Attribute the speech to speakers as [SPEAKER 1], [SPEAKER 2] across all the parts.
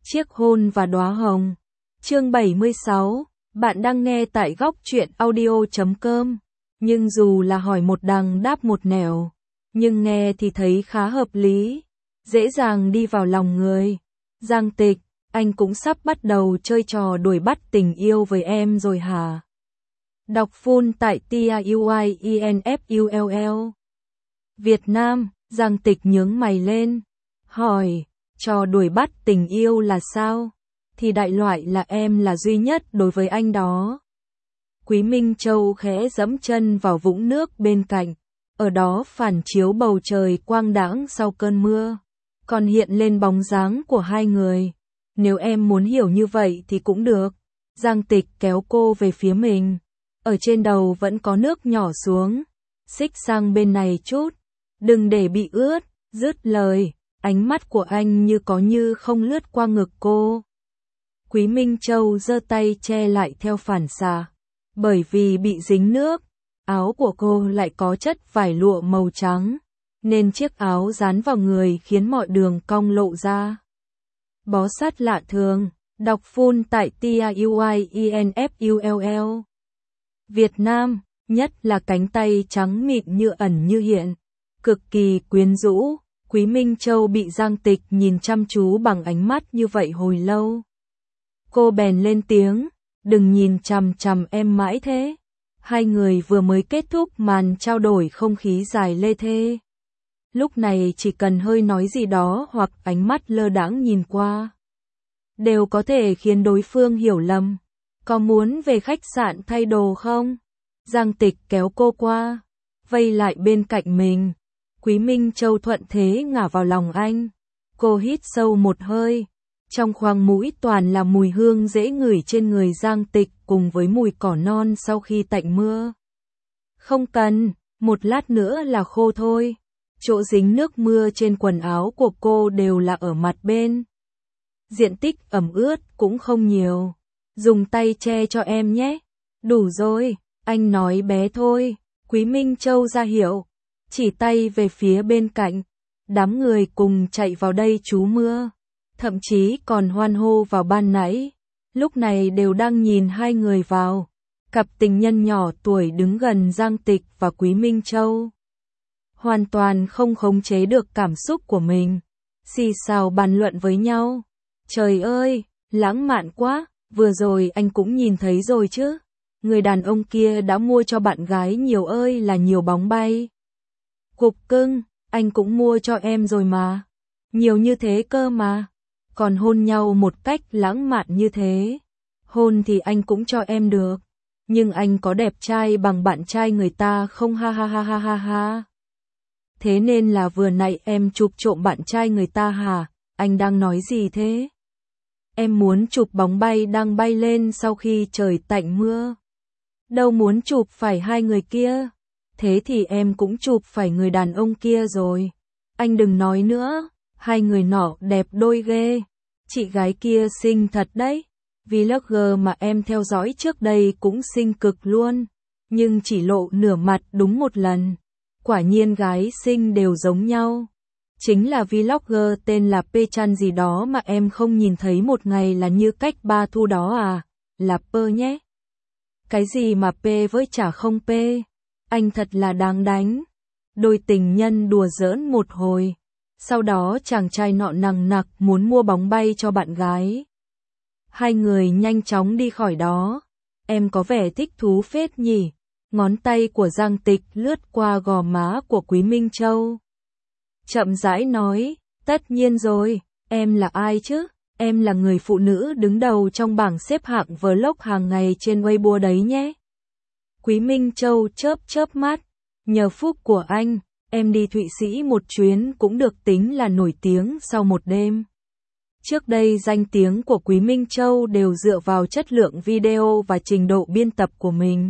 [SPEAKER 1] Chiếc hôn và đóa hồng. Chương 76, bạn đang nghe tại góc truyện audio.com. Nhưng dù là hỏi một đằng đáp một nẻo, nhưng nghe thì thấy khá hợp lý, dễ dàng đi vào lòng người. Giang Tịch, anh cũng sắp bắt đầu chơi trò đuổi bắt tình yêu với em rồi hả? Đọc full tại TIUIENFULL. Việt Nam, Giang Tịch nhướng mày lên, hỏi, trò đuổi bắt tình yêu là sao? Thì đại loại là em là duy nhất đối với anh đó. Quý Minh Châu khẽ dẫm chân vào vũng nước bên cạnh, ở đó phản chiếu bầu trời quang đãng sau cơn mưa, còn hiện lên bóng dáng của hai người. Nếu em muốn hiểu như vậy thì cũng được. Giang Tịch kéo cô về phía mình, ở trên đầu vẫn có nước nhỏ xuống, xích sang bên này chút, đừng để bị ướt. Dứt lời, ánh mắt của anh như có như không lướt qua ngực cô. Quý Minh Châu giơ tay che lại theo phản xạ, bởi vì bị dính nước, áo của cô lại có chất vải lụa màu trắng, nên chiếc áo dán vào người khiến mọi đường cong lộ ra. Bó sát lạ thường, đọc full tại TIUIENFULL. Việt Nam, nhất là cánh tay trắng mịn như ẩn như hiện, cực kỳ quyến rũ. Quý Minh Châu bị Giang Tịch nhìn chăm chú bằng ánh mắt như vậy hồi lâu. Cô bèn lên tiếng, đừng nhìn chằm chằm em mãi thế. Hai người vừa mới kết thúc màn trao đổi không khí dài lê thê. Lúc này chỉ cần hơi nói gì đó hoặc ánh mắt lơ đãng nhìn qua, đều có thể khiến đối phương hiểu lầm. Có muốn về khách sạn thay đồ không? Giang Tịch kéo cô qua, vây lại bên cạnh mình. Quý Minh Châu thuận thế ngả vào lòng anh. Cô hít sâu một hơi. Trong khoang mũi toàn là mùi hương dễ ngửi trên người Giang Tịch cùng với mùi cỏ non sau khi tạnh mưa. Không cần, một lát nữa là khô thôi. Chỗ dính nước mưa trên quần áo của cô đều là ở mặt bên. Diện tích ẩm ướt cũng không nhiều. Dùng tay che cho em nhé. Đủ rồi, anh nói bé thôi. Quý Minh Châu ra hiệu, chỉ tay về phía bên cạnh. Đám người cùng chạy vào đây trú mưa, thậm chí còn hoan hô vào ban nãy, lúc này đều đang nhìn hai người vào. Cặp tình nhân nhỏ tuổi đứng gần Giang Tịch và Quý Minh Châu, hoàn toàn không khống chế được cảm xúc của mình, xì xào bàn luận với nhau. Trời ơi, lãng mạn quá, vừa rồi anh cũng nhìn thấy rồi chứ. Người đàn ông kia đã mua cho bạn gái nhiều ơi là nhiều bóng bay. Cục cưng, anh cũng mua cho em rồi mà. Nhiều như thế cơ mà. Còn hôn nhau một cách lãng mạn như thế. Hôn thì anh cũng cho em được. Nhưng anh có đẹp trai bằng bạn trai người ta không, ha ha ha ha ha ha. Thế nên là vừa nãy em chụp trộm bạn trai người ta hả? Anh đang nói gì thế? Em muốn chụp bóng bay đang bay lên sau khi trời tạnh mưa. Đâu muốn chụp phải hai người kia. Thế thì em cũng chụp phải người đàn ông kia rồi. Anh đừng nói nữa, hai người nọ đẹp đôi ghê. Chị gái kia xinh thật đấy. Vlogger mà em theo dõi trước đây cũng xinh cực luôn. Nhưng chỉ lộ nửa mặt đúng một lần. Quả nhiên gái xinh đều giống nhau. Chính là vlogger tên là P Chan gì đó mà em không nhìn thấy một ngày là như cách ba thu đó à. Là Pơ nhé. Cái gì mà P với chả không P. Anh thật là đáng đánh. Đôi tình nhân đùa giỡn một hồi. Sau đó chàng trai nọ nằng nặc muốn mua bóng bay cho bạn gái. Hai người nhanh chóng đi khỏi đó. Em có vẻ thích thú phết nhỉ. Ngón tay của Giang Tịch lướt qua gò má của Quý Minh Châu. Chậm rãi nói, tất nhiên rồi, em là ai chứ? Em là người phụ nữ đứng đầu trong bảng xếp hạng vlog hàng ngày trên Weibo đấy nhé. Quý Minh Châu chớp chớp mắt, nhờ phúc của anh, em đi Thụy Sĩ một chuyến cũng được tính là nổi tiếng sau một đêm. Trước đây danh tiếng của Quý Minh Châu đều dựa vào chất lượng video và trình độ biên tập của mình.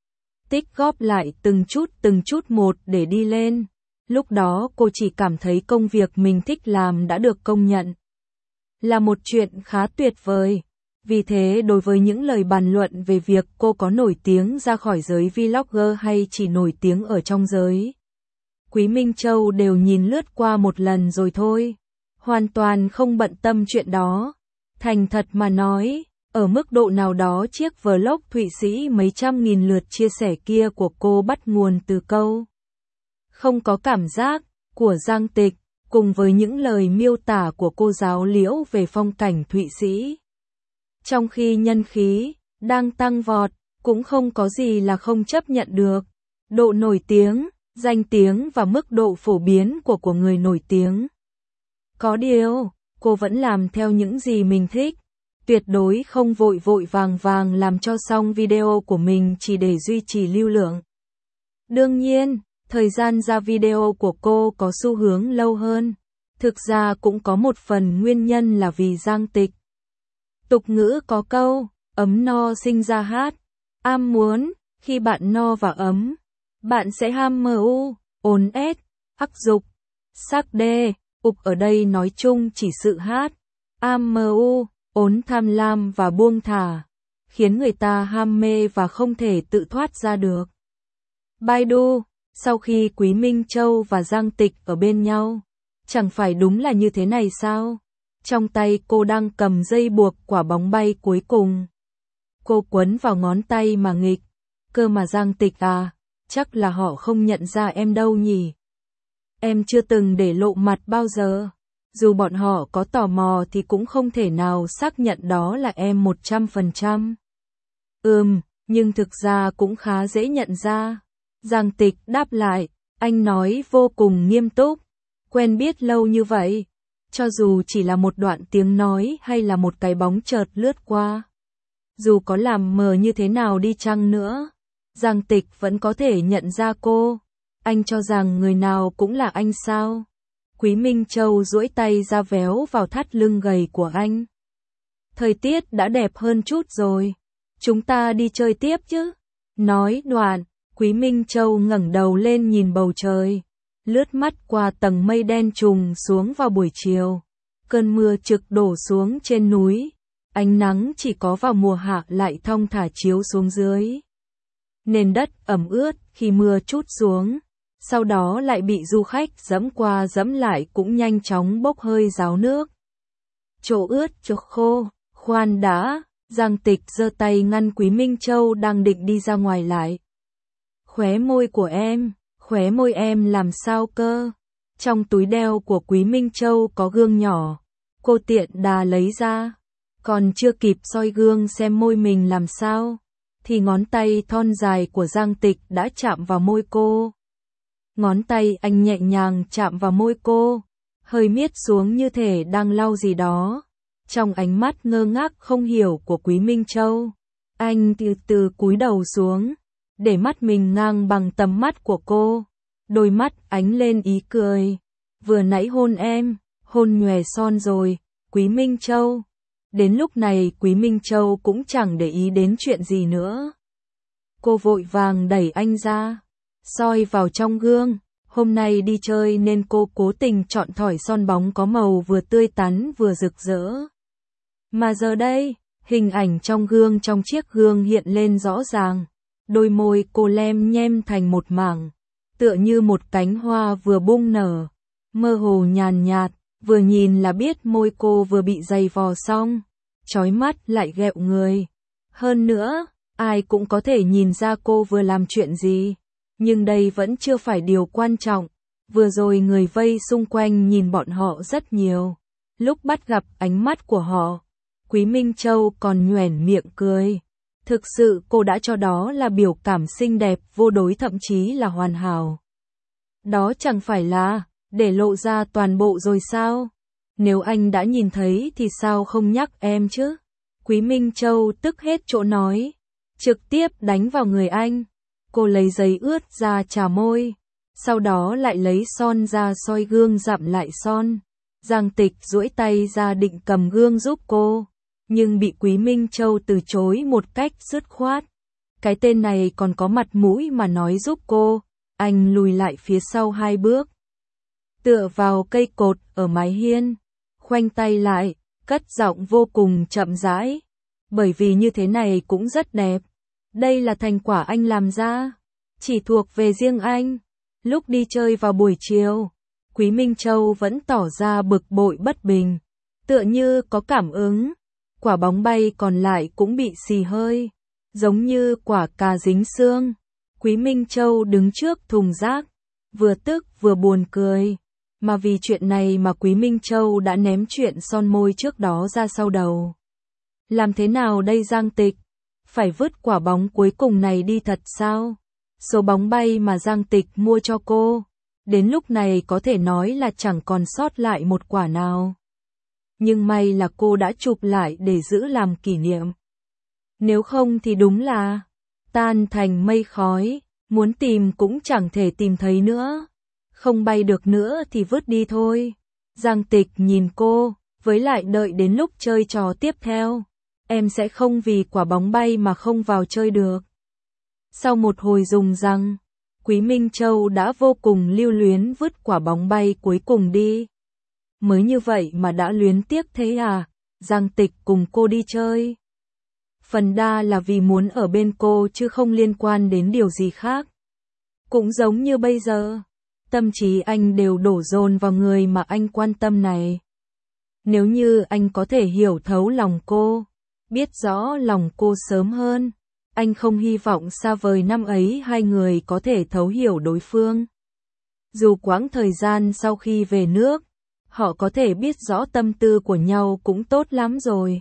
[SPEAKER 1] Tích góp lại từng chút một để đi lên. Lúc đó cô chỉ cảm thấy công việc mình thích làm đã được công nhận. Là một chuyện khá tuyệt vời. Vì thế đối với những lời bàn luận về việc cô có nổi tiếng ra khỏi giới vlogger hay chỉ nổi tiếng ở trong giới, Quý Minh Châu đều nhìn lướt qua một lần rồi thôi. Hoàn toàn không bận tâm chuyện đó. Thành thật mà nói, ở mức độ nào đó chiếc vlog Thụy Sĩ mấy trăm nghìn lượt chia sẻ kia của cô bắt nguồn từ câu "không có cảm giác" của Giang Tịch, cùng với những lời miêu tả của cô giáo Liễu về phong cảnh Thụy Sĩ. Trong khi nhân khí đang tăng vọt, cũng không có gì là không chấp nhận được. Độ nổi tiếng, danh tiếng và mức độ phổ biến của người nổi tiếng. Có điều, cô vẫn làm theo những gì mình thích. Tuyệt đối không vội vội vàng vàng làm cho xong video của mình chỉ để duy trì lưu lượng. Đương nhiên, thời gian ra video của cô có xu hướng lâu hơn. Thực ra cũng có một phần nguyên nhân là vì Giang Tịch. Tục ngữ có câu, ấm no sinh ra hát. Am muốn, khi bạn no và ấm, bạn sẽ ham mu, ồn ét, ắc dục, sắc đê, ục ở đây nói chung chỉ sự hát. Am mu, ốn tham lam và buông thả, khiến người ta ham mê và không thể tự thoát ra được. Baidu, sau khi Quý Minh Châu và Giang Tịch ở bên nhau, chẳng phải đúng là như thế này sao? Trong tay cô đang cầm dây buộc quả bóng bay cuối cùng. Cô quấn vào ngón tay mà nghịch. Cơ mà Giang Tịch à, chắc là họ không nhận ra em đâu nhỉ? Em chưa từng để lộ mặt bao giờ. Dù bọn họ có tò mò thì cũng không thể nào xác nhận đó là em 100%. Nhưng thực ra cũng khá dễ nhận ra. Giang Tịch đáp lại, anh nói vô cùng nghiêm túc. Quen biết lâu như vậy, cho dù chỉ là một đoạn tiếng nói hay là một cái bóng chợt lướt qua. Dù có làm mờ như thế nào đi chăng nữa, Giang Tịch vẫn có thể nhận ra cô. Anh cho rằng người nào cũng là anh sao? Quý Minh Châu duỗi tay ra véo vào thắt lưng gầy của anh. Thời tiết đã đẹp hơn chút rồi. Chúng ta đi chơi tiếp chứ? Nói đoạn, Quý Minh Châu ngẩng đầu lên nhìn bầu trời. Lướt mắt qua tầng mây đen trùng xuống vào buổi chiều. Cơn mưa trực đổ xuống trên núi. Ánh nắng chỉ có vào mùa hạ lại thong thả chiếu xuống dưới. Nền đất ẩm ướt khi mưa trút xuống. Sau đó lại bị du khách dẫm qua dẫm lại cũng nhanh chóng bốc hơi ráo nước. Chỗ ướt chỗ khô, khoan đã, Giang Tịch giơ tay ngăn Quý Minh Châu đang định đi ra ngoài lại. Khóe môi em làm sao cơ? Trong túi đeo của Quý Minh Châu có gương nhỏ, cô tiện đà lấy ra. Còn chưa kịp soi gương xem môi mình làm sao, thì ngón tay thon dài của Giang Tịch đã chạm vào môi cô. Ngón tay anh nhẹ nhàng chạm vào môi cô, hơi miết xuống như thể đang lau gì đó. Trong ánh mắt ngơ ngác không hiểu của Quý Minh Châu, anh từ từ cúi đầu xuống, để mắt mình ngang bằng tầm mắt của cô. Đôi mắt ánh lên ý cười. Vừa nãy hôn em, hôn nhòe son rồi, Quý Minh Châu. Đến lúc này Quý Minh Châu cũng chẳng để ý đến chuyện gì nữa. Cô vội vàng đẩy anh ra, soi vào trong gương. Hôm nay đi chơi nên cô cố tình chọn thỏi son bóng có màu vừa tươi tắn vừa rực rỡ. Mà giờ đây, hình ảnh trong gương trong chiếc gương hiện lên rõ ràng. Đôi môi cô lem nhem thành một mảng, tựa như một cánh hoa vừa bung nở, mơ hồ nhàn nhạt, vừa nhìn là biết môi cô vừa bị giày vò xong, chói mắt lại ghẹo người. Hơn nữa, ai cũng có thể nhìn ra cô vừa làm chuyện gì, nhưng đây vẫn chưa phải điều quan trọng. Vừa rồi người vây xung quanh nhìn bọn họ rất nhiều, lúc bắt gặp ánh mắt của họ, Quý Minh Châu còn nhoẻn miệng cười. Thực sự cô đã cho đó là biểu cảm xinh đẹp vô đối, thậm chí là hoàn hảo. Đó chẳng phải là để lộ ra toàn bộ rồi sao? Nếu anh đã nhìn thấy thì sao không nhắc em chứ? Quý Minh Châu tức hết chỗ nói, trực tiếp đánh vào người anh. Cô lấy giấy ướt ra chà môi, sau đó lại lấy son ra soi gương dặm lại son. Giang Tịch duỗi tay ra định cầm gương giúp cô, nhưng bị Quý Minh Châu từ chối một cách dứt khoát. Cái tên này còn có mặt mũi mà nói giúp cô. Anh lùi lại phía sau 2 bước, tựa vào cây cột ở mái hiên, khoanh tay lại, cất giọng vô cùng chậm rãi. Bởi vì như thế này cũng rất đẹp. Đây là thành quả anh làm ra, chỉ thuộc về riêng anh. Lúc đi chơi vào buổi chiều, Quý Minh Châu vẫn tỏ ra bực bội bất bình, tựa như có cảm ứng. quả bóng bay còn lại cũng bị xì hơi, giống như quả cà dính xương. Quý Minh Châu đứng trước thùng rác, vừa tức vừa buồn cười, mà vì chuyện này mà Quý Minh Châu đã ném chuyện son môi trước đó ra sau đầu. Làm thế nào đây Giang Tịch? Phải vứt quả bóng cuối cùng này đi thật sao? Số bóng bay mà Giang Tịch mua cho cô, đến lúc này có thể nói là chẳng còn sót lại một quả nào. Nhưng may là cô đã chụp lại để giữ làm kỷ niệm. Nếu không thì đúng là tan thành mây khói, muốn tìm cũng chẳng thể tìm thấy nữa. Không bay được nữa thì vứt đi thôi. Giang Tịch nhìn cô, với lại đợi đến lúc chơi trò tiếp theo. Em sẽ không vì quả bóng bay mà không vào chơi được. Sau một hồi dùng răng, Quý Minh Châu đã vô cùng lưu luyến vứt quả bóng bay cuối cùng đi. Mới như vậy mà đã luyến tiếc thế à? Giang Tịch cùng cô đi chơi. Phần đa là vì muốn ở bên cô chứ không liên quan đến điều gì khác. Cũng giống như bây giờ, tâm trí anh đều đổ dồn vào người mà anh quan tâm này. Nếu như anh có thể hiểu thấu lòng cô, biết rõ lòng cô sớm hơn, anh không hy vọng xa vời năm ấy hai người có thể thấu hiểu đối phương. Dù quãng thời gian sau khi về nước, họ có thể biết rõ tâm tư của nhau cũng tốt lắm rồi.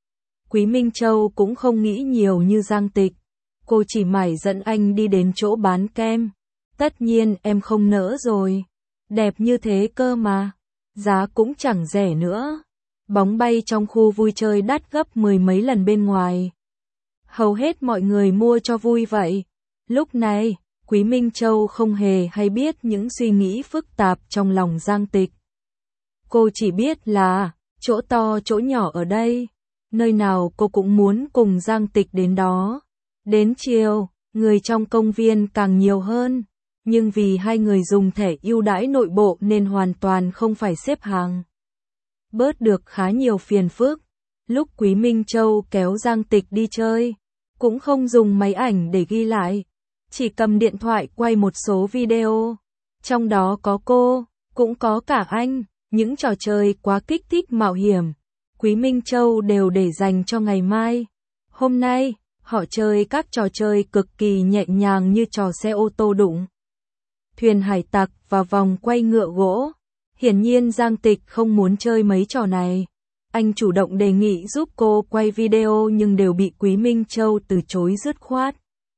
[SPEAKER 1] Quý Minh Châu cũng không nghĩ nhiều như Giang Tịch. Cô chỉ mải dẫn anh đi đến chỗ bán kem. Tất nhiên em không nỡ rồi. Đẹp như thế cơ mà. Giá cũng chẳng rẻ nữa. Bóng bay trong khu vui chơi đắt gấp 10 mấy lần bên ngoài. Hầu hết mọi người mua cho vui vậy. Lúc này, Quý Minh Châu không hề hay biết những suy nghĩ phức tạp trong lòng Giang Tịch. Cô chỉ biết là, chỗ to chỗ nhỏ ở đây. Nơi nào cô cũng muốn cùng Giang Tịch đến đó. Đến chiều, người trong công viên càng nhiều hơn. Nhưng vì hai người dùng thẻ ưu đãi nội bộ nên hoàn toàn không phải xếp hàng. Bớt được khá nhiều phiền phức. Lúc Quý Minh Châu kéo Giang Tịch đi chơi, cũng không dùng máy ảnh để ghi lại. Chỉ cầm điện thoại quay một số video. Trong đó có cô, cũng có cả anh. Những trò chơi quá kích thích mạo hiểm, Quý Minh Châu đều để dành cho ngày mai. Hôm nay, họ chơi các trò chơi cực kỳ nhẹ nhàng như trò xe ô tô đụng, thuyền hải tặc và vòng quay ngựa gỗ. Hiển nhiên Giang Tịch không muốn chơi mấy trò này. Anh chủ động đề nghị giúp cô quay video nhưng đều bị Quý Minh Châu từ chối dứt khoát.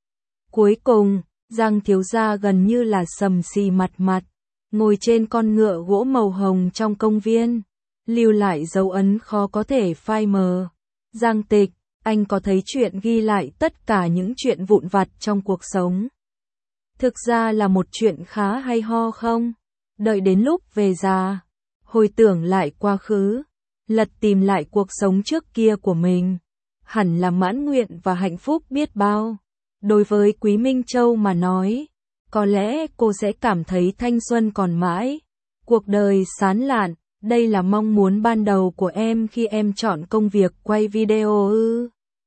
[SPEAKER 1] Cuối cùng, Giang thiếu gia gần như là sầm xì mặt, ngồi trên con ngựa gỗ màu hồng trong công viên, lưu lại dấu ấn khó có thể phai mờ. Giang Tịch, anh có thấy chuyện ghi lại tất cả những chuyện vụn vặt trong cuộc sống thực ra là một chuyện khá hay ho không? Đợi đến lúc về già, hồi tưởng lại quá khứ, lật tìm lại cuộc sống trước kia của mình, hẳn là mãn nguyện và hạnh phúc biết bao. Đối với Quý Minh Châu mà nói, có lẽ cô sẽ cảm thấy thanh xuân còn mãi, cuộc đời sán lạn. Đây là mong muốn ban đầu của em khi em chọn công việc quay video ư?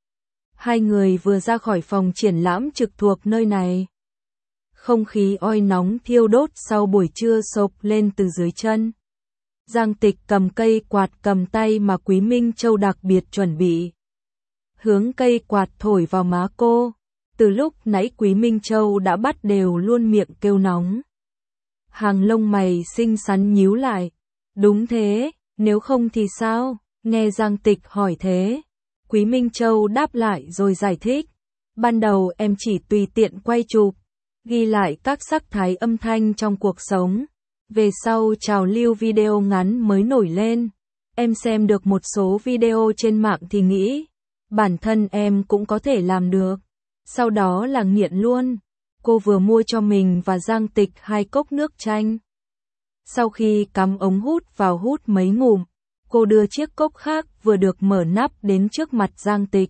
[SPEAKER 1] Hai người vừa ra khỏi phòng triển lãm trực thuộc nơi này. Không khí oi nóng thiêu đốt sau buổi trưa sộc lên từ dưới chân. Giang Tịch cầm cây quạt cầm tay mà Quý Minh Châu đặc biệt chuẩn bị. Hướng cây quạt thổi vào má cô. Từ lúc nãy Quý Minh Châu đã bắt đều luôn miệng kêu nóng. Hàng lông mày xinh xắn nhíu lại. Đúng thế, nếu không thì sao? Nghe Giang Tịch hỏi thế. Quý Minh Châu đáp lại rồi giải thích. Ban đầu em chỉ tùy tiện quay chụp, ghi lại các sắc thái âm thanh trong cuộc sống. Về sau trào lưu video ngắn mới nổi lên. Em xem được một số video trên mạng thì nghĩ, bản thân em cũng có thể làm được. Sau đó là nghiện luôn. Cô vừa mua cho mình và Giang Tịch 2 cốc nước chanh. Sau khi cắm ống hút vào hút mấy ngụm, cô đưa chiếc cốc khác vừa được mở nắp đến trước mặt Giang Tịch.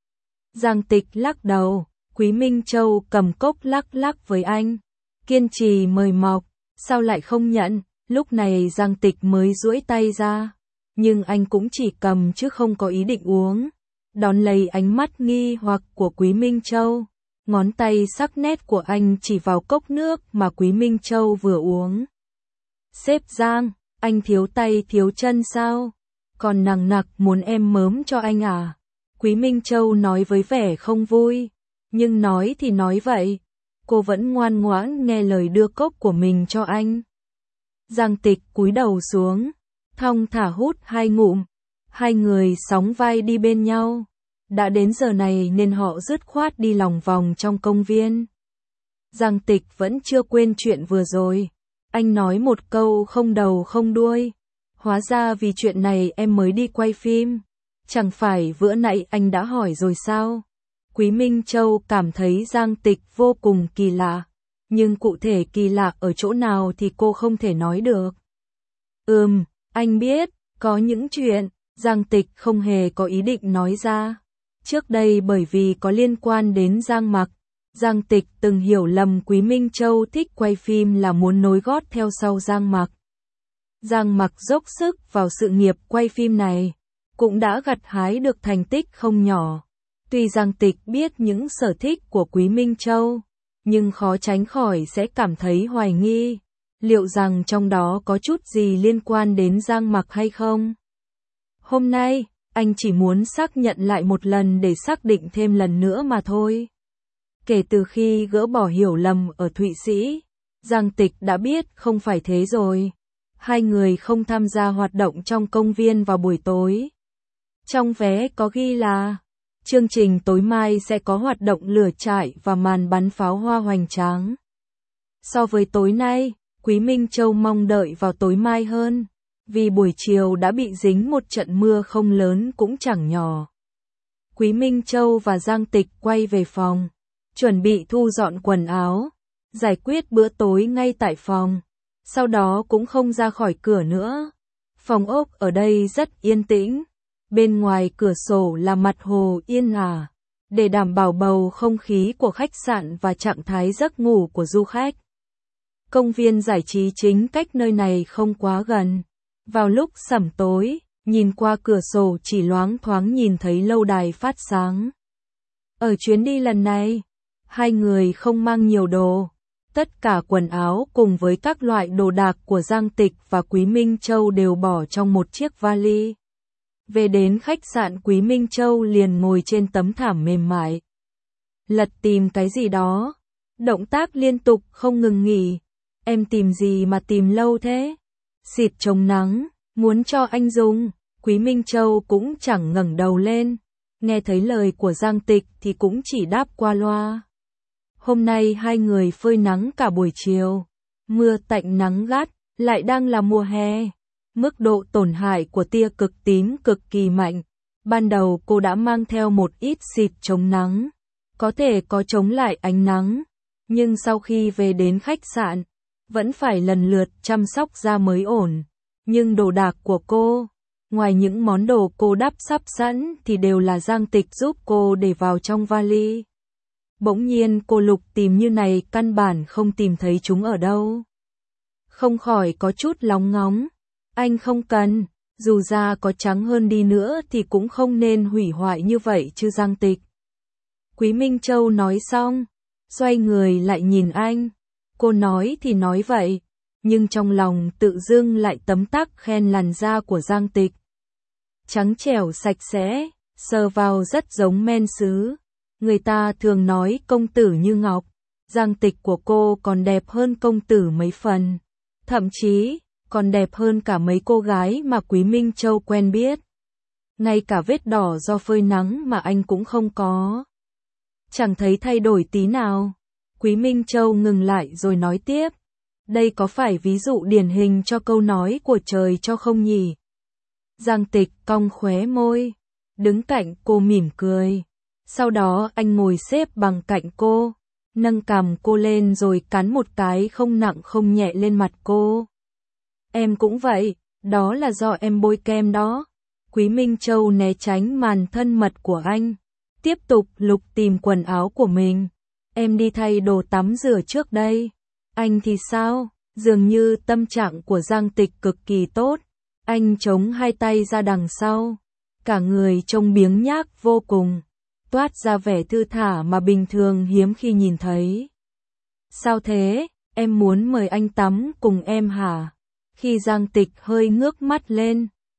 [SPEAKER 1] Giang Tịch lắc đầu, Quý Minh Châu cầm cốc lắc lắc với anh, kiên trì mời mọc, sao lại không nhận, lúc này Giang Tịch mới duỗi tay ra, nhưng anh cũng chỉ cầm chứ không có ý định uống. Đón lấy ánh mắt nghi hoặc của Quý Minh Châu, ngón tay sắc nét của anh chỉ vào cốc nước mà Quý Minh Châu vừa uống. Sếp Giang, anh thiếu tay thiếu chân sao? Còn nằng nặc muốn em mớm cho anh à? Quý Minh Châu nói với vẻ không vui, nhưng nói thì nói vậy, cô vẫn ngoan ngoãn nghe lời đưa cốc của mình cho anh. Giang Tịch cúi đầu xuống, thong thả hút 2 ngụm, hai người sóng vai đi bên nhau. Đã đến giờ này nên họ dứt khoát đi lòng vòng trong công viên. Giang Tịch vẫn chưa quên chuyện vừa rồi, anh nói một câu không đầu không đuôi. Hóa ra vì chuyện này em mới đi quay phim, chẳng phải bữa nãy anh đã hỏi rồi sao? Quý Minh Châu cảm thấy Giang Tịch vô cùng kỳ lạ, nhưng cụ thể kỳ lạ ở chỗ nào thì cô không thể nói được. Anh biết, có những chuyện, Giang Tịch không hề có ý định nói ra. Trước đây bởi vì có liên quan đến Giang Mặc, Giang Tịch từng hiểu lầm Quý Minh Châu thích quay phim là muốn nối gót theo sau Giang Mặc. Giang Mặc dốc sức vào sự nghiệp quay phim này, cũng đã gặt hái được thành tích không nhỏ. Tuy Giang Tịch biết những sở thích của Quý Minh Châu, nhưng khó tránh khỏi sẽ cảm thấy hoài nghi, liệu rằng trong đó có chút gì liên quan đến Giang Mặc hay không. Hôm nay, anh chỉ muốn xác nhận lại một lần để xác định thêm lần nữa mà thôi. Kể từ khi gỡ bỏ hiểu lầm ở Thụy Sĩ, Giang Tịch đã biết không phải thế rồi. Hai người không tham gia hoạt động trong công viên vào buổi tối. Trong vé có ghi là chương trình tối mai sẽ có hoạt động lửa trại và màn bắn pháo hoa hoành tráng. So với tối nay, Quý Minh Châu mong đợi vào tối mai hơn, vì buổi chiều đã bị dính một trận mưa không lớn cũng chẳng nhỏ. Quý Minh Châu và Giang Tịch quay về phòng, chuẩn bị thu dọn quần áo, giải quyết bữa tối ngay tại phòng, sau đó cũng không ra khỏi cửa nữa. Phòng ốc ở đây rất yên tĩnh, bên ngoài cửa sổ là mặt hồ yên ả, để đảm bảo bầu không khí của khách sạn và trạng thái giấc ngủ của du khách. Công viên giải trí chính cách nơi này không quá gần. Vào lúc sẩm tối, nhìn qua cửa sổ chỉ loáng thoáng nhìn thấy lâu đài phát sáng. Ở chuyến đi lần này, hai người không mang nhiều đồ. Tất cả quần áo cùng với các loại đồ đạc của Giang Tịch và Quý Minh Châu đều bỏ trong một chiếc vali. Về đến khách sạn, Quý Minh Châu liền ngồi trên tấm thảm mềm mại, lật tìm cái gì đó, động tác liên tục không ngừng nghỉ. Em tìm gì mà tìm lâu thế? Xịt chống nắng, muốn cho anh dùng. Quý Minh Châu cũng chẳng ngẩng đầu lên, nghe thấy lời của Giang Tịch thì cũng chỉ đáp qua loa. Hôm nay hai người phơi nắng cả buổi chiều, mưa tạnh nắng gắt, lại đang là mùa hè. Mức độ tổn hại của tia cực tím cực kỳ mạnh. Ban đầu cô đã mang theo một ít xịt chống nắng, có thể có chống lại ánh nắng, nhưng sau khi về đến khách sạn, vẫn phải lần lượt chăm sóc da mới ổn. Nhưng đồ đạc của cô, ngoài những món đồ cô đắp sắp sẵn thì đều là Giang Tịch giúp cô để vào trong vali. Bỗng nhiên cô lục tìm như này căn bản không tìm thấy chúng ở đâu. Không khỏi có chút lóng ngóng. Anh không cần, dù da có trắng hơn đi nữa thì cũng không nên hủy hoại như vậy chứ Giang Tịch. Quý Minh Châu nói xong, xoay người lại nhìn anh. Cô nói thì nói vậy, nhưng trong lòng tự dưng lại tấm tắc khen làn da của Giang Tịch. Trắng trẻo sạch sẽ, sờ vào rất giống men sứ. Người ta thường nói công tử như ngọc, Giang Tịch của cô còn đẹp hơn công tử mấy phần. Thậm chí, còn đẹp hơn cả mấy cô gái mà Quý Minh Châu quen biết. Ngay cả vết đỏ do phơi nắng mà anh cũng không có. Chẳng thấy thay đổi tí nào. Quý Minh Châu ngừng lại rồi nói tiếp. Đây có phải ví dụ điển hình cho câu nói của trời cho không nhỉ? Giang Tịch cong khóe môi, đứng cạnh cô mỉm cười. Sau đó anh ngồi xếp bằng cạnh cô, nâng cằm cô lên rồi cắn một cái không nặng không nhẹ lên mặt cô. Em cũng vậy, đó là do em bôi kem đó. Quý Minh Châu né tránh màn thân mật của anh, tiếp tục lục tìm quần áo của mình. Em đi thay đồ tắm rửa trước đây. Anh thì sao? Dường như tâm trạng của Giang Tịch cực kỳ tốt. Anh chống hai tay ra đằng sau, cả người trông biếng nhác vô cùng, toát ra vẻ thư thả mà bình thường hiếm khi nhìn thấy. Sao thế? Em muốn mời anh tắm cùng em hả? Khi Giang Tịch hơi ngước mắt lên,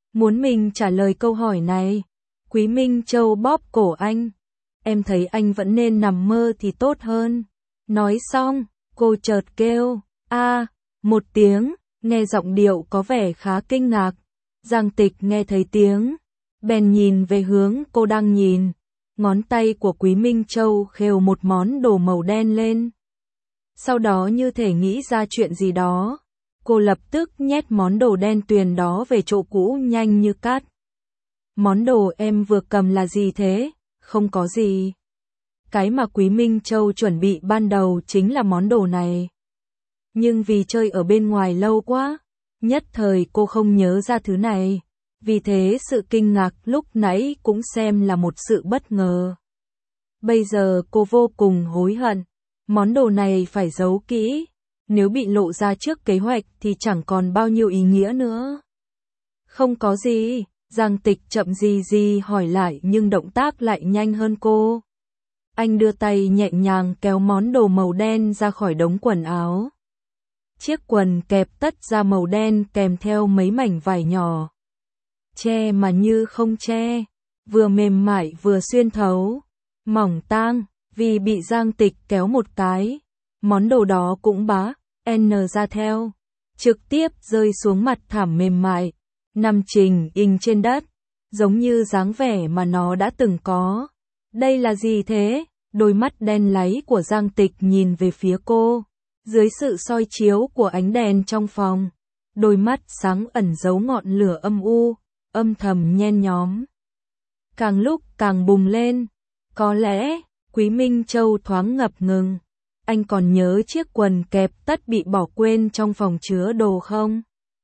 [SPEAKER 1] Muốn mình trả lời câu hỏi này. Quý Minh Châu bóp cổ anh. Em thấy anh vẫn nên nằm mơ thì tốt hơn. Nói xong, cô chợt kêu, một tiếng, nghe giọng điệu có vẻ khá kinh ngạc. Giang Tịch nghe thấy tiếng, bèn nhìn về hướng cô đang nhìn. Ngón tay của Quý Minh Châu khều một món đồ màu đen lên. Sau đó như thể nghĩ ra chuyện gì đó, cô lập tức nhét món đồ đen tuyền đó về chỗ cũ nhanh như cát. Món đồ em vừa cầm là gì thế? Không có gì. Cái mà Quý Minh Châu chuẩn bị ban đầu chính là món đồ này. Nhưng vì chơi ở bên ngoài lâu quá, nhất thời cô không nhớ ra thứ này. Vì thế sự kinh ngạc lúc nãy cũng xem là một sự bất ngờ. Bây giờ cô vô cùng hối hận. Món đồ này phải giấu kỹ. Nếu bị lộ ra trước kế hoạch thì chẳng còn bao nhiêu ý nghĩa nữa. Không có gì. Giang Tịch chậm gì hỏi lại nhưng động tác lại nhanh hơn cô. Anh đưa tay nhẹ nhàng kéo món đồ màu đen ra khỏi đống quần áo. Chiếc quần kẹp tất da màu đen kèm theo mấy mảnh vải nhỏ. Che mà như không che, vừa mềm mại vừa xuyên thấu, mỏng tang, vì bị Giang Tịch kéo một cái. Món đồ đó cũng bá, ra theo, trực tiếp rơi xuống mặt thảm mềm mại. Nằm trình hình trên đất, giống như dáng vẻ mà nó đã từng có. Đây là gì thế? Đôi mắt đen láy của Giang Tịch nhìn về phía cô, dưới sự soi chiếu của ánh đèn trong phòng. Đôi mắt sáng ẩn giấu ngọn lửa âm u, âm thầm nhen nhóm. Càng lúc càng bùng lên. Có lẽ, Quý Minh Châu thoáng ngập ngừng. Anh còn nhớ chiếc quần kẹp tất bị bỏ quên trong phòng chứa đồ không?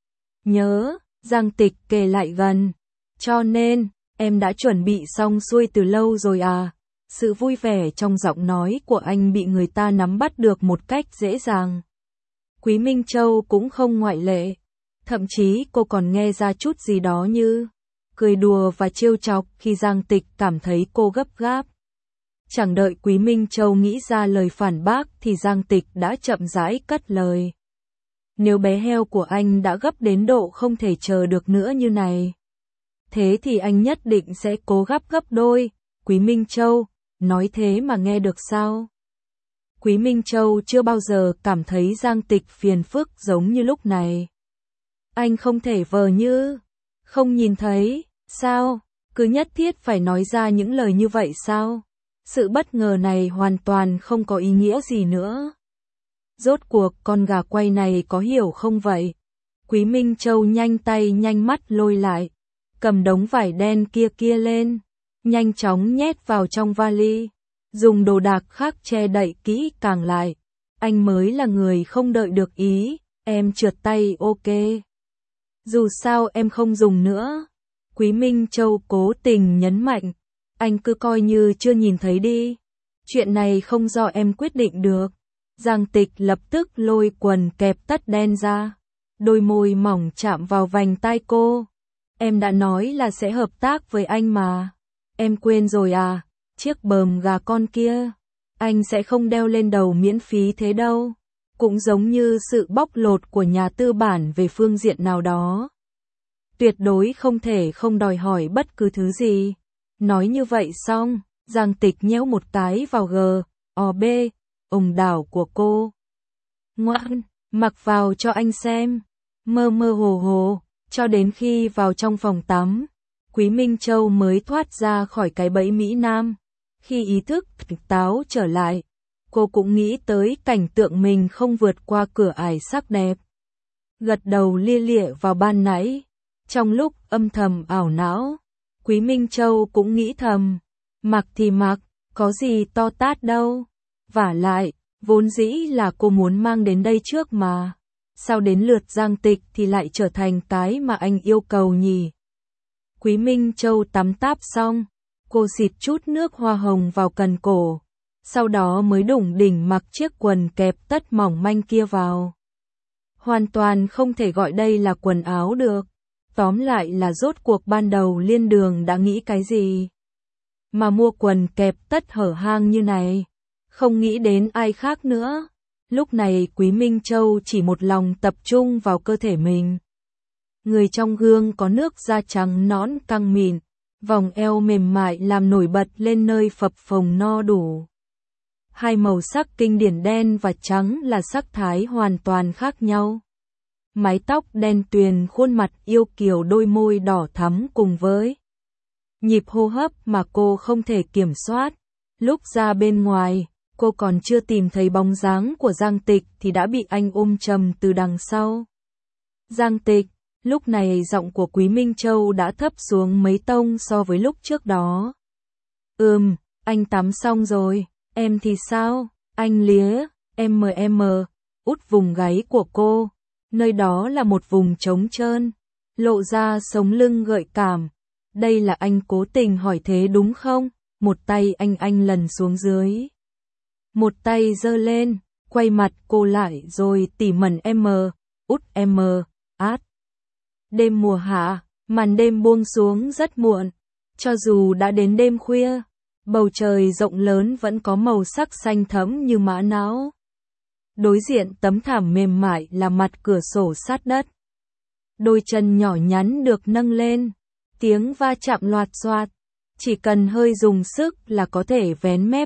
[SPEAKER 1] Nhớ. Giang Tịch kề lại gần. Cho nên, em đã chuẩn bị xong xuôi từ lâu rồi à? Sự vui vẻ trong giọng nói của anh bị người ta nắm bắt được một cách dễ dàng. Quý Minh Châu cũng không ngoại lệ. Thậm chí cô còn nghe ra chút gì đó như cười đùa và trêu chọc khi Giang Tịch cảm thấy cô gấp gáp. Chẳng đợi Quý Minh Châu nghĩ ra lời phản bác thì Giang Tịch đã chậm rãi cất lời. Nếu bé heo của anh đã gấp đến độ không thể chờ được nữa như này, thế thì anh nhất định sẽ cố gấp gấp đôi. Quý Minh Châu, nói thế mà nghe được sao? Quý Minh Châu chưa bao giờ cảm thấy Giang Tịch phiền phức giống như lúc này. Anh không thể vờ như không nhìn thấy, sao? Cứ nhất thiết phải nói ra những lời như vậy sao? Sự bất ngờ này hoàn toàn không có ý nghĩa gì nữa. Rốt cuộc con gà quay này có hiểu không vậy? Quý Minh Châu nhanh tay nhanh mắt lôi lại, cầm đống vải đen kia lên, nhanh chóng nhét vào trong vali, dùng đồ đạc khác che đậy kỹ càng lại. Anh mới là người không đợi được ý, em trượt tay ok. Dù sao em không dùng nữa. Quý Minh Châu cố tình nhấn mạnh, anh cứ coi như chưa nhìn thấy đi. Chuyện này không do em quyết định được. Giang Tịch lập tức lôi quần kẹp tất đen ra. Đôi môi mỏng chạm vào vành tai cô. Em đã nói là sẽ hợp tác với anh mà. Em quên rồi à? Chiếc bờm gà con kia, anh sẽ không đeo lên đầu miễn phí thế đâu. Cũng giống như sự bóc lột của nhà tư bản về phương diện nào đó. Tuyệt đối không thể không đòi hỏi bất cứ thứ gì. Nói như vậy xong, Giang Tịch nhéo một cái vào GOB, ủng đảo của cô. Ngoan, mặc vào cho anh xem. Mơ mơ hồ hồ, cho đến khi vào trong phòng tắm, Quý Minh Châu mới thoát ra khỏi cái bẫy Mỹ Nam. Khi ý thức tỉnh táo trở lại, cô cũng nghĩ tới cảnh tượng mình không vượt qua cửa ải sắc đẹp. Gật đầu lia lịa vào ban nãy. Trong lúc âm thầm ảo não, Quý Minh Châu cũng nghĩ thầm, mặc thì mặc, có gì to tát đâu. Vả lại, vốn dĩ là cô muốn mang đến đây trước mà. Sao đến lượt Giang Tịch thì lại trở thành cái mà anh yêu cầu nhỉ? Quý Minh Châu tắm táp xong, cô xịt chút nước hoa hồng vào cần cổ, sau đó mới đủng đỉnh mặc chiếc quần kẹp tất mỏng manh kia vào. Hoàn toàn không thể gọi đây là quần áo được. Tóm lại là rốt cuộc ban đầu Liên Đường đã nghĩ cái gì? Mà mua quần kẹp tất hở hang như này, không nghĩ đến ai khác nữa. Lúc này Quý Minh Châu chỉ một lòng tập trung vào cơ thể mình. Người trong gương có nước da trắng nõn căng mịn, vòng eo mềm mại làm nổi bật lên nơi phập phồng no đủ. Hai màu sắc kinh điển đen và trắng là sắc thái hoàn toàn khác nhau. Mái tóc đen tuyền, khuôn mặt yêu kiều, đôi môi đỏ thắm cùng với nhịp hô hấp mà cô không thể kiểm soát. Lúc ra bên ngoài, cô còn chưa tìm thấy bóng dáng của Giang Tịch thì đã bị anh ôm chầm từ đằng sau. Giang Tịch, lúc này giọng của Quý Minh Châu đã thấp xuống mấy tông so với lúc trước đó. Anh tắm xong rồi, em thì sao? Anh lía, em út vùng gáy của cô. Nơi đó là một vùng trống trơn, lộ ra sống lưng gợi cảm. Đây là anh cố tình hỏi thế đúng không? Một tay anh lần xuống dưới. Một tay giơ lên, quay mặt cô lại rồi tỉ mẩn út át. Đêm mùa hạ, màn đêm buông xuống rất muộn. Cho dù đã đến đêm khuya, bầu trời rộng lớn vẫn có màu sắc xanh thẫm như mã não. Đối diện tấm thảm mềm mại là mặt cửa sổ sát đất. Đôi chân nhỏ nhắn được nâng lên, tiếng va chạm loạt xoạt, chỉ cần hơi dùng sức là có thể vén mép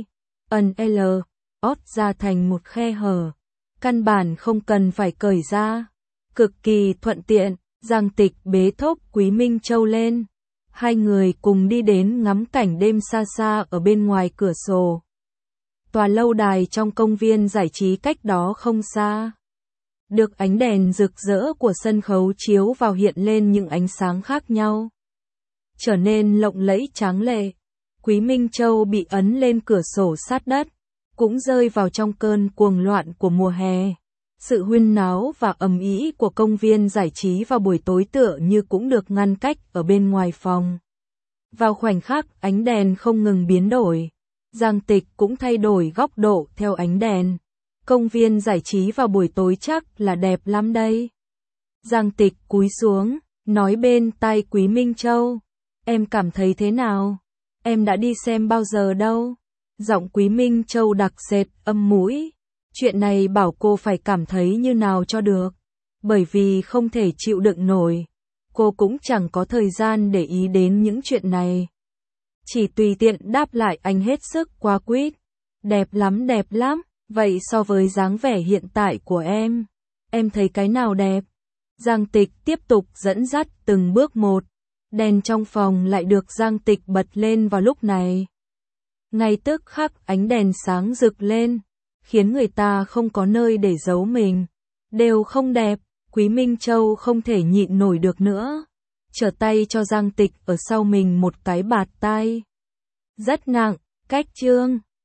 [SPEAKER 1] ót ra thành một khe hở, căn bản không cần phải cởi ra, cực kỳ thuận tiện. Giang Tịch bế thốc Quý Minh Châu lên, hai người cùng đi đến ngắm cảnh đêm xa xa ở bên ngoài cửa sổ. Tòa lâu đài trong công viên giải trí cách đó không xa. Được ánh đèn rực rỡ của sân khấu chiếu vào hiện lên những ánh sáng khác nhau. Trở nên lộng lẫy tráng lệ. Quý Minh Châu bị ấn lên cửa sổ sát đất, cũng rơi vào trong cơn cuồng loạn của mùa hè. Sự huyên náo và ầm ĩ của công viên giải trí vào buổi tối tựa như cũng được ngăn cách ở bên ngoài phòng. Vào khoảnh khắc ánh đèn không ngừng biến đổi, Giang Tịch cũng thay đổi góc độ theo ánh đèn. Công viên giải trí vào buổi tối chắc là đẹp lắm đây. Giang Tịch cúi xuống, nói bên tai Quý Minh Châu. Em cảm thấy thế nào? Em đã đi xem bao giờ đâu? Giọng Quý Minh Châu đặc sệt, âm mũi. Chuyện này bảo cô phải cảm thấy như nào cho được. Bởi vì không thể chịu đựng nổi. Cô cũng chẳng có thời gian để ý đến những chuyện này. Chỉ tùy tiện đáp lại anh hết sức quá quýt. Đẹp lắm. Vậy so với dáng vẻ hiện tại của em thấy cái nào đẹp? Giang Tịch tiếp tục dẫn dắt từng bước một. Đèn trong phòng lại được Giang Tịch bật lên vào lúc này. Ngay tức khắc ánh đèn sáng rực lên, khiến người ta không có nơi để giấu mình. Đều không đẹp, Quý Minh Châu không thể nhịn nổi được nữa. Trở tay cho Giang Tịch ở sau mình một cái bạt tai. Rất nặng, cách chương.